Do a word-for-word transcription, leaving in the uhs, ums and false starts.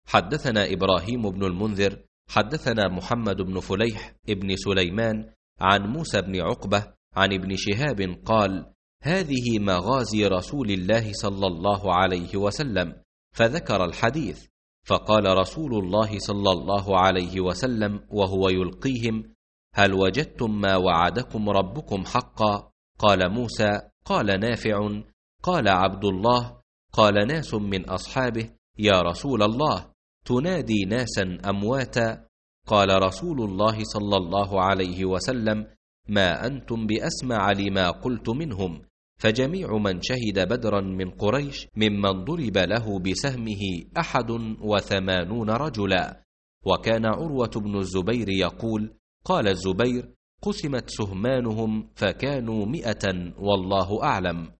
حدثنا إبراهيم بن المنذر حدثنا محمد بن فليح ابن سليمان عن موسى بن عقبة عن ابن شهاب قال: هذه مغازي رسول الله صلى الله عليه وسلم، فذكر الحديث، فقال رسول الله صلى الله عليه وسلم وهو يلقيهم: هل وجدتم ما وعدكم ربكم حقا؟ قال موسى: قال نافع، قال عبد الله، قال ناس من أصحابه: يا رسول الله، تنادي ناسا أمواتا؟ قال رسول الله صلى الله عليه وسلم: ما أنتم بأسمع لما قلت منهم، فجميع من شهد بدرا من قريش ممن ضرب له بسهمه أحد وثمانون رجلا. وكان عروة بن الزبير يقول: قال الزبير: قسمت سهمانهم فكانوا مئة والله أعلم.